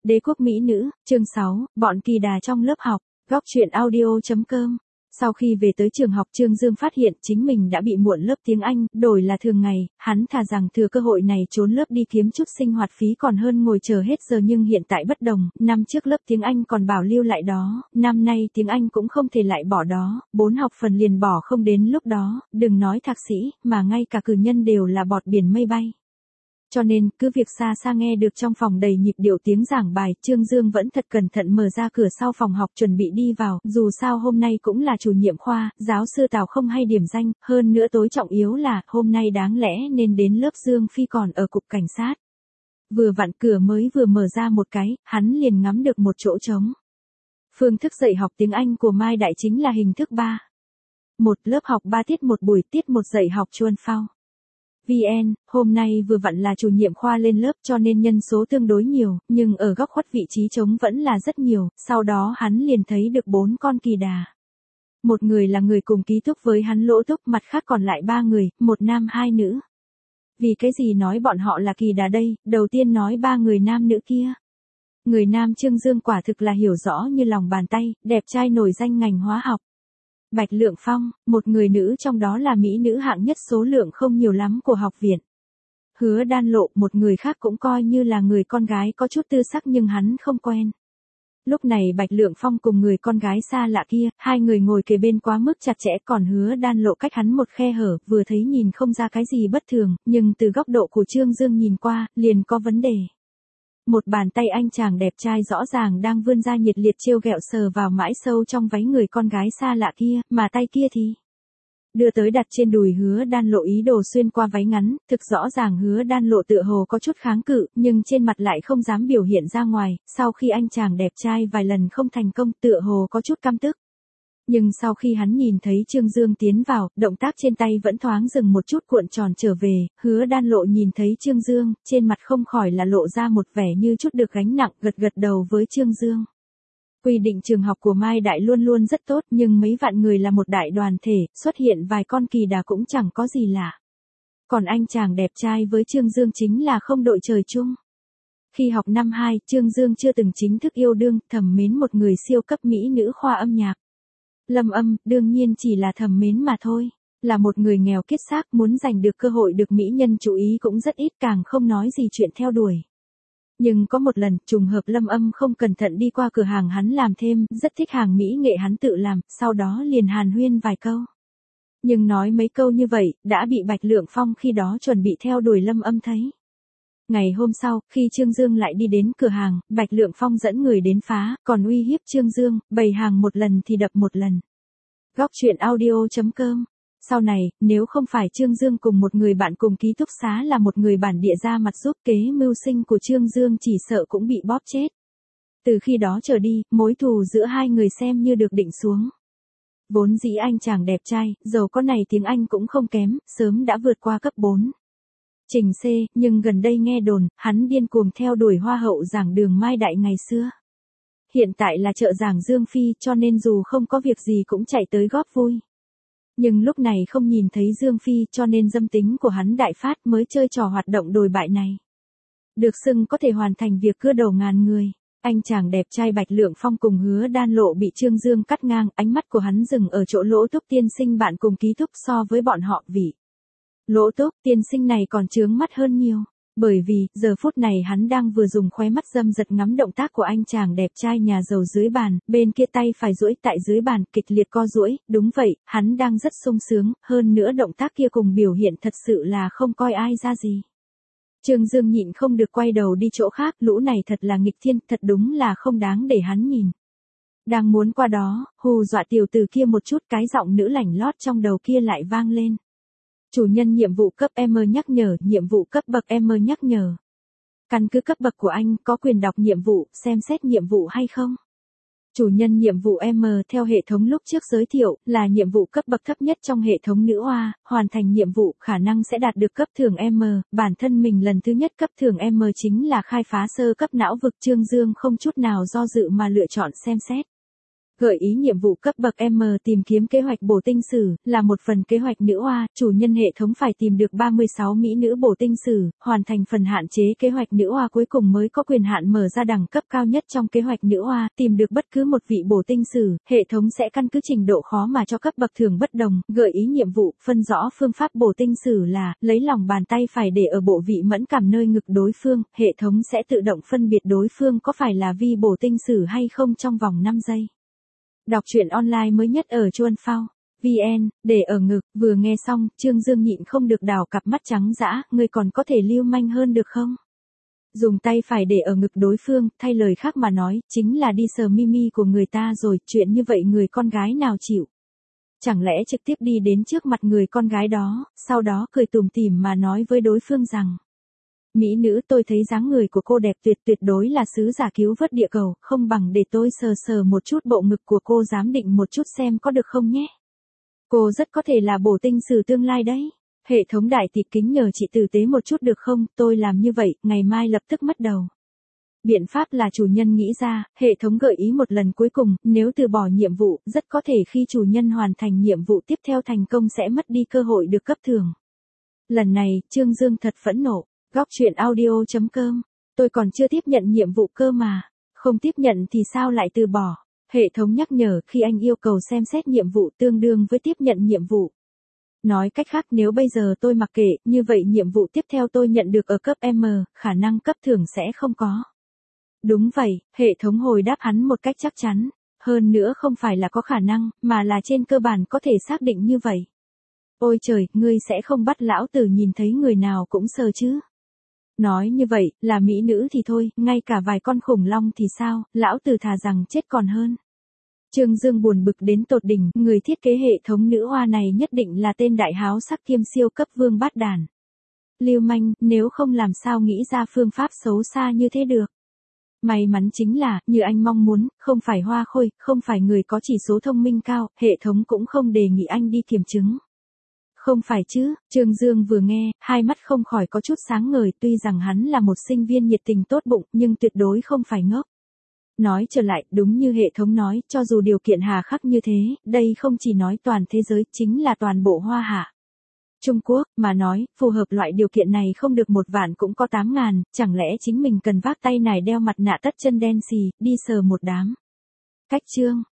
Đế quốc mỹ nữ, chương 6, bọn kỳ đà trong lớp học, góc truyện audio.com. Sau khi về tới trường học, Trương Dương phát hiện chính mình đã bị muộn lớp tiếng Anh, đổi là thường ngày, hắn thà rằng thừa cơ hội này trốn lớp đi kiếm chút sinh hoạt phí còn hơn ngồi chờ hết giờ, nhưng hiện tại bất đồng, năm trước lớp tiếng Anh còn bảo lưu lại đó, năm nay tiếng Anh cũng không thể lại bỏ đó, 4 học phần liền bỏ không đến lúc đó, đừng nói thạc sĩ, mà ngay cả cử nhân đều là bọt biển mây bay. Cho nên, cứ việc xa xa nghe được trong phòng đầy nhịp điệu tiếng giảng bài, Trương Dương vẫn thật cẩn thận mở ra cửa sau phòng học chuẩn bị đi vào, dù sao hôm nay cũng là chủ nhiệm khoa, giáo sư Tào không hay điểm danh, hơn nữa tối trọng yếu là, hôm nay đáng lẽ nên đến lớp Dương Phi còn ở cục cảnh sát. Vừa vặn cửa mới vừa mở ra một cái, hắn liền ngắm được một chỗ trống. Phương thức dạy học tiếng Anh của Mai Đại chính là hình thức 3. Một lớp học 3 tiết một buổi, tiết một dạy học chuan phao. VN, hôm nay vừa vặn là chủ nhiệm khoa lên lớp cho nên nhân số tương đối nhiều, nhưng ở góc khuất vị trí trống vẫn là rất nhiều, sau đó hắn liền thấy được 4 con kỳ đà. Một người là người cùng ký túc với hắn Lỗ Túc, mặt khác còn lại 3 người, một nam 2 nữ. Vì cái gì nói bọn họ là kỳ đà đây, đầu tiên nói 3 người nam nữ kia. Người nam Trương Dương quả thực là hiểu rõ như lòng bàn tay, đẹp trai nổi danh ngành hóa học. Bạch Lượng Phong, một người nữ trong đó là mỹ nữ hạng nhất số lượng không nhiều lắm của học viện. Hứa Đan Lộ, một người khác cũng coi như là người con gái có chút tư sắc nhưng hắn không quen. Lúc này Bạch Lượng Phong cùng người con gái xa lạ kia, hai người ngồi kề bên quá mức chặt chẽ, còn Hứa Đan Lộ cách hắn một khe hở, vừa thấy nhìn không ra cái gì bất thường, nhưng từ góc độ của Trương Dương nhìn qua, liền có vấn đề. Một bàn tay anh chàng đẹp trai rõ ràng đang vươn ra nhiệt liệt trêu ghẹo sờ vào mãi sâu trong váy người con gái xa lạ kia, mà tay kia thì đưa tới đặt trên đùi Hứa Đan Lộ, ý đồ xuyên qua váy ngắn, thực rõ ràng Hứa Đan Lộ tựa hồ có chút kháng cự, nhưng trên mặt lại không dám biểu hiện ra ngoài, sau khi anh chàng đẹp trai vài lần không thành công, tựa hồ có chút căm tức. Nhưng sau khi hắn nhìn thấy Trương Dương tiến vào, động tác trên tay vẫn thoáng dừng một chút, cuộn tròn trở về, Hứa Đan Lộ nhìn thấy Trương Dương, trên mặt không khỏi là lộ ra một vẻ như chút được gánh nặng, gật gật đầu với Trương Dương. Quy định trường học của Mai Đại luôn luôn rất tốt, nhưng mấy vạn người là một đại đoàn thể, xuất hiện vài con kỳ đà cũng chẳng có gì lạ. Còn anh chàng đẹp trai với Trương Dương chính là không đội trời chung. Khi học năm 2, Trương Dương chưa từng chính thức yêu đương, thầm mến một người siêu cấp mỹ nữ khoa âm nhạc. Lâm Âm, đương nhiên chỉ là thầm mến mà thôi, là một người nghèo kiết xác, muốn giành được cơ hội được mỹ nhân chú ý cũng rất ít, càng không nói gì chuyện theo đuổi. Nhưng có một lần, trùng hợp Lâm Âm không cẩn thận đi qua cửa hàng hắn làm thêm, rất thích hàng mỹ nghệ hắn tự làm, sau đó liền hàn huyên vài câu. Nhưng nói mấy câu như vậy, đã bị Bạch Lượng Phong khi đó chuẩn bị theo đuổi Lâm Âm thấy. Ngày hôm sau, khi Trương Dương lại đi đến cửa hàng, Bạch Lượng Phong dẫn người đến phá, còn uy hiếp Trương Dương, bày hàng một lần thì đập một lần. Góc truyện audio.com. Sau này, nếu không phải Trương Dương cùng một người bạn cùng ký túc xá là một người bản địa ra mặt giúp, kế mưu sinh của Trương Dương chỉ sợ cũng bị bóp chết. Từ khi đó trở đi, mối thù giữa hai người xem như được định xuống. Vốn dĩ anh chàng đẹp trai, giàu có này tiếng Anh cũng không kém, sớm đã vượt qua cấp 4. Trình C, nhưng gần đây nghe đồn, hắn điên cuồng theo đuổi hoa hậu giảng đường Mai Đại ngày xưa. Hiện tại là trợ giảng Dương Phi, cho nên dù không có việc gì cũng chạy tới góp vui. Nhưng lúc này không nhìn thấy Dương Phi, cho nên dâm tính của hắn đại phát, mới chơi trò hoạt động đồi bại này. Được xưng có thể hoàn thành việc cưa đầu ngàn người. Anh chàng đẹp trai Bạch Lượng Phong cùng Hứa Đan Lộ bị Trương Dương cắt ngang, ánh mắt của hắn dừng ở chỗ Lỗ Túc tiên sinh bạn cùng ký túc, so với bọn họ vị Lỗ Túc tiên sinh này còn chướng mắt hơn nhiều. Bởi vì, giờ phút này hắn đang vừa dùng khóe mắt dâm dật ngắm động tác của anh chàng đẹp trai nhà giàu dưới bàn, bên kia tay phải duỗi tại dưới bàn, kịch liệt co duỗi, đúng vậy, hắn đang rất sung sướng, hơn nữa động tác kia cùng biểu hiện thật sự là không coi ai ra gì. Trương Dương nhịn không được quay đầu đi chỗ khác, lũ này thật là nghịch thiên, thật đúng là không đáng để hắn nhìn. Đang muốn qua đó, hù dọa tiểu tử kia một chút, cái giọng nữ lảnh lót trong đầu kia lại vang lên. Chủ nhân nhiệm vụ cấp M nhắc nhở, nhiệm vụ cấp bậc M nhắc nhở. Căn cứ cấp bậc của anh, có quyền đọc nhiệm vụ, xem xét nhiệm vụ hay không? Chủ nhân nhiệm vụ M theo hệ thống lúc trước giới thiệu, là nhiệm vụ cấp bậc thấp nhất trong hệ thống nữ oa, hoàn thành nhiệm vụ, khả năng sẽ đạt được cấp thưởng M, bản thân mình lần thứ nhất cấp thưởng M chính là khai phá sơ cấp não vực. Trương Dương không chút nào do dự mà lựa chọn xem xét. Gợi ý nhiệm vụ cấp bậc M tìm kiếm kế hoạch bổ tinh sử, là một phần kế hoạch nữ oa, chủ nhân hệ thống phải tìm được 36 mỹ nữ bổ tinh sử, hoàn thành phần hạn chế kế hoạch nữ oa cuối cùng mới có quyền hạn mở ra đẳng cấp cao nhất trong kế hoạch nữ oa, tìm được bất cứ một vị bổ tinh sử, hệ thống sẽ căn cứ trình độ khó mà cho cấp bậc thưởng bất đồng. Gợi ý nhiệm vụ, phân rõ phương pháp bổ tinh sử là, lấy lòng bàn tay phải để ở bộ vị mẫn cảm nơi ngực đối phương, hệ thống sẽ tự động phân biệt đối phương có phải là vi bổ tinh sử hay không trong vòng 5 giây. Đọc truyện online mới nhất ở Chuan Phao VN, để ở ngực, vừa nghe xong, Trương Dương nhịn không được đảo cặp mắt trắng dã, ngươi còn có thể lưu manh hơn được không? Dùng tay phải để ở ngực đối phương, thay lời khác mà nói, chính là đi sờ mimi của người ta rồi, chuyện như vậy người con gái nào chịu? Chẳng lẽ trực tiếp đi đến trước mặt người con gái đó, sau đó cười tủm tỉm mà nói với đối phương rằng: Mỹ nữ, tôi thấy dáng người của cô đẹp tuyệt đối là sứ giả cứu vớt địa cầu, không bằng để tôi sờ sờ một chút bộ ngực của cô, giám định một chút xem có được không nhé. Cô rất có thể là bổ tinh sử tương lai đấy. Hệ thống đại tỷ, kính nhờ chị tử tế một chút được không, tôi làm như vậy, ngày mai lập tức mất đầu. Biện pháp là chủ nhân nghĩ ra, hệ thống gợi ý một lần cuối cùng, nếu từ bỏ nhiệm vụ, rất có thể khi chủ nhân hoàn thành nhiệm vụ tiếp theo thành công sẽ mất đi cơ hội được cấp thưởng. Lần này, Trương Dương thật phẫn nộ. Góc truyện audio.com. Tôi còn chưa tiếp nhận nhiệm vụ cơ mà. Không tiếp nhận thì sao lại từ bỏ? Hệ thống nhắc nhở khi anh yêu cầu xem xét nhiệm vụ tương đương với tiếp nhận nhiệm vụ. Nói cách khác, nếu bây giờ tôi mặc kệ, như vậy nhiệm vụ tiếp theo tôi nhận được ở cấp M, khả năng cấp thưởng sẽ không có. Đúng vậy, hệ thống hồi đáp hắn một cách chắc chắn. Hơn nữa không phải là có khả năng, mà là trên cơ bản có thể xác định như vậy. Ôi trời, ngươi sẽ không bắt lão tử nhìn thấy người nào cũng sờ chứ? Nói như vậy, là mỹ nữ thì thôi, ngay cả vài con khủng long thì sao, lão tử thà rằng chết còn hơn. Trương Dương buồn bực đến tột đỉnh, người thiết kế hệ thống nữ oa này nhất định là tên đại háo sắc kiêm siêu cấp vương bát đàn. Lưu manh, nếu không làm sao nghĩ ra phương pháp xấu xa như thế được. May mắn chính là, như anh mong muốn, không phải hoa khôi, không phải người có chỉ số thông minh cao, hệ thống cũng không đề nghị anh đi kiểm chứng. Không phải chứ, Trương Dương vừa nghe, hai mắt không khỏi có chút sáng ngời, tuy rằng hắn là một sinh viên nhiệt tình tốt bụng, nhưng tuyệt đối không phải ngốc. Nói trở lại, đúng như hệ thống nói, cho dù điều kiện hà khắc như thế, đây không chỉ nói toàn thế giới, chính là toàn bộ Hoa Hạ. Trung Quốc, mà nói, phù hợp loại điều kiện này không được 1 vạn cũng có 8.000, chẳng lẽ chính mình cần vác tay nải đeo mặt nạ tất chân đen xì, đi sờ một đám. Cách chương.